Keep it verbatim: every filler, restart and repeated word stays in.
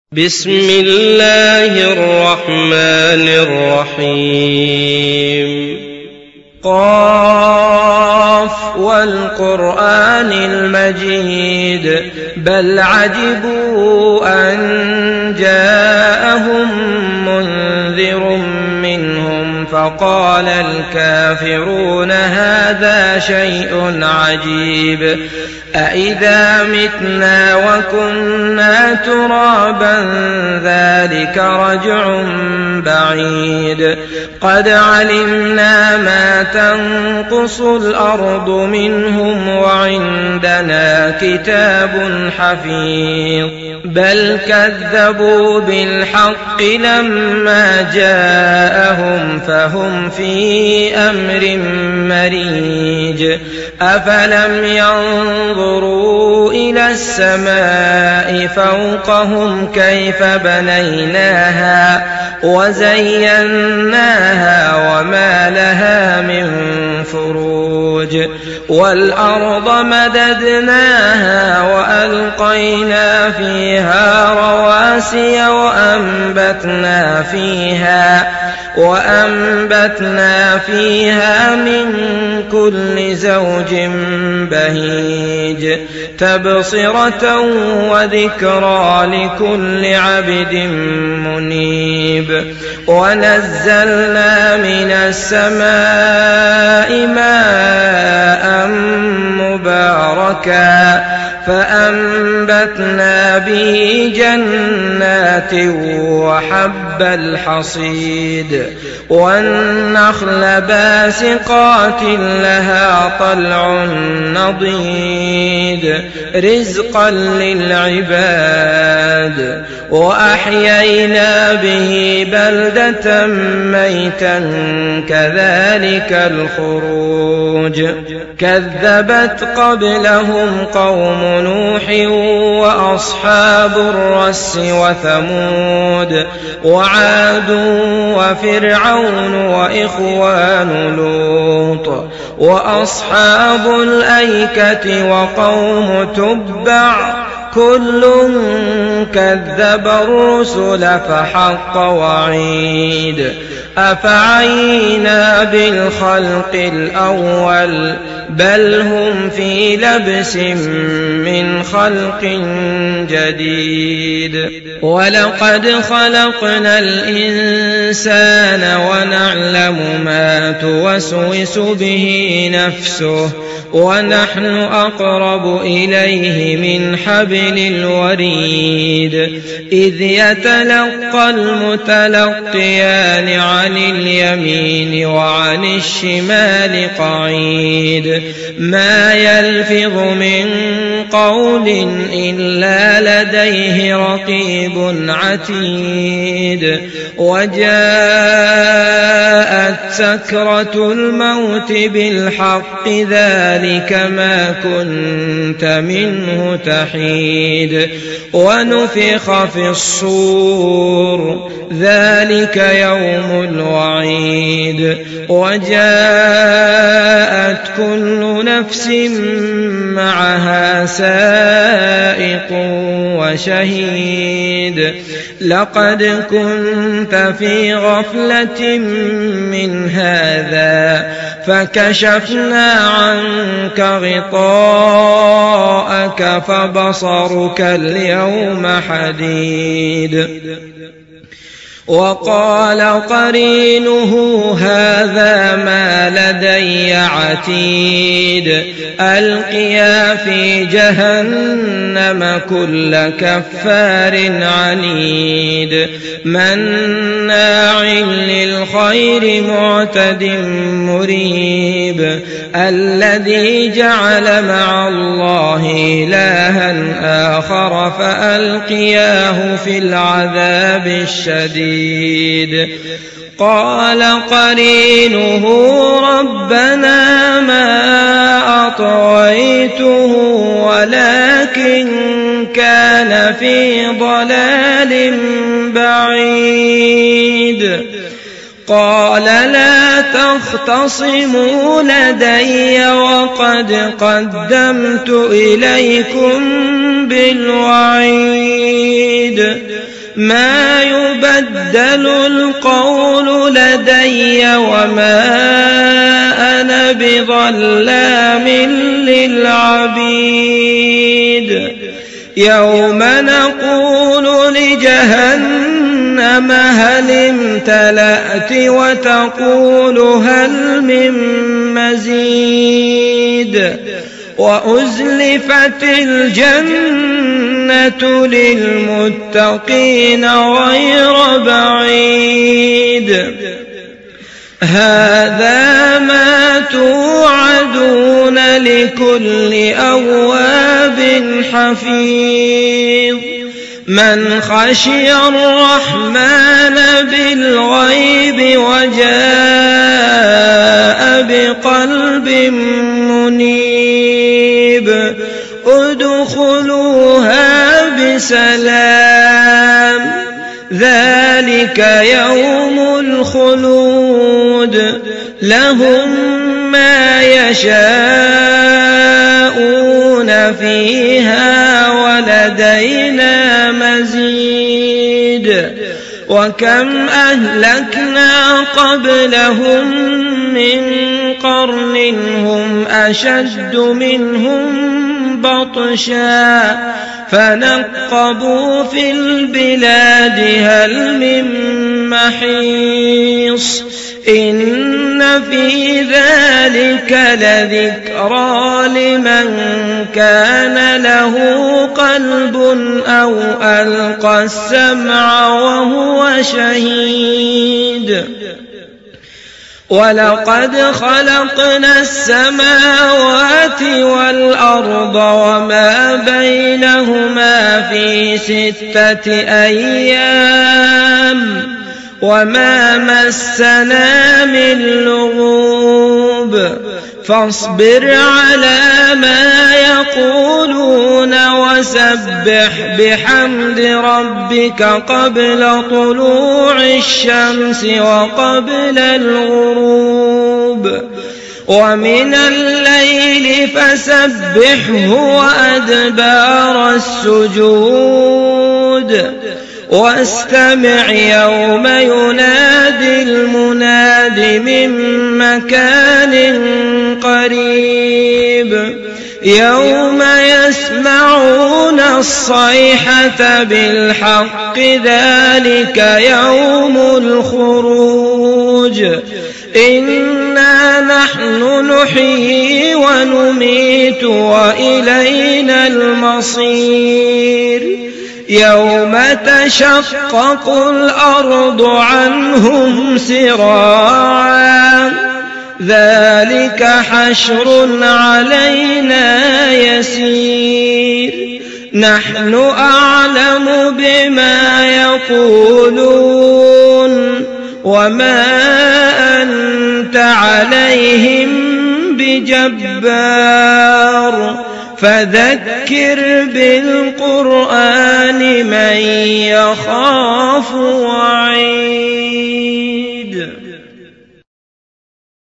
بسم الله الرحمن الرحيم قاف والقرآن المجيد بل عجبوا أن جاءهم منذر منهم فقال الكافرون هذا شيء عجيب أإذا متنا وكنا ترابا ذلك رجع بعيد قد علمنا ما تنقص الأرض منهم وعندنا كتاب حفيظ بل كذبوا بالحق لما جاءهم فهم في أمر مريج أفلم ينظروا إلى السماء فوقهم كيف بنيناها وزيناها وما لها من فروج والأرض مددناها وألقينا فيها رواسي وأنبتنا فيها وأنبتنا فيها من كل زوج بهيج تبصرة وذكرى لكل عبد منيب ونزلنا من السماء ماء مباركا فأنبتنا به جنات وحب الحصيد والنخل باسقات لها طلع نضيد رزقا للعباد وأحيينا به بلدة ميتا كذلك الخروج كذبت قبلهم قوم نوح وأصحاب الرس وثمود وعاد وفرعون وإخوان لوط وأصحاب الأيكة وقوم تبع كل كذب الرسل فحق وعيد أفعينا بالخلق الأول بل هم في لبس من خلق جديد ولقد خلقنا الإنسان ونعلم ما توسوس به نفسه ونحن أقرب إليه من حبل الوريد إذ يتلقى المتلقيان عن اليمين وعن الشمال قعيد ما يلفظ من قول إلا لديه رقيب عتيد وجاءت سكرة الموت بالحق ذلك ما كنت منه تحيد ونفخ في الصور ذلك يوم الوعيد وجاءت كل نفس معها سائق وشهيد لقد كنت في غفلة من هذا فكشفنا عنك غطاءك فبصرك اليوم حديد وقال قرينه هذا ما لدي عتيد ألقيا في جهنم كل كفار عنيد مناع للخير معتد مريب الذي جعل مع الله إلها آخر فألقياه في العذاب الشديد قال قرينه ربنا ما أطغيته ولكن كان في ضلال بعيد قال لا تختصموا لدي وقد قدمت إليكم بالوعيد ما يبدل القول لدي وما أنا بظلام للعبيد يوم نقول لجهنم هل امتلأت وتقول هل من مزيد وأزلفت الجنة للمتقين غير بعيد هذا ما توعدون لكل أواب حفيظ من خشي الرحمن بالغيب وجاء بقلب منيب ادخلوها بسلام ذلك يوم الخلود لهم ما يشاءون فيها ولدينا مزيد وكم أهلكنا قبلهم من قرن هم أشد منهم بطشا فنقبوا في البلاد هل من محيص إن في ذلك لذكرى لمن كان له قلب أو ألقى السمع وهو شهيد ولقد خلقنا السماوات والأرض وما بينهما في ستة أيام وما مسنا من لغوب فاصبر على ما يقولون وسبح بحمد ربك قبل طلوع الشمس وقبل الغروب ومن الليل فسبحه وأدبار السجود واستمع يوم ينادي المناد من مكان قريب يوم يسمعون الصيحة بالحق ذلك يوم الخروج إنا نحن نحيي ونميت وإلينا المصير يوم تشقق الأرض عنهم سراعا ذلك حشر علينا يسير نحن أعلم بما يقولون وما أنت عليهم بجبار فذكر بالقرآن من يخاف وعيد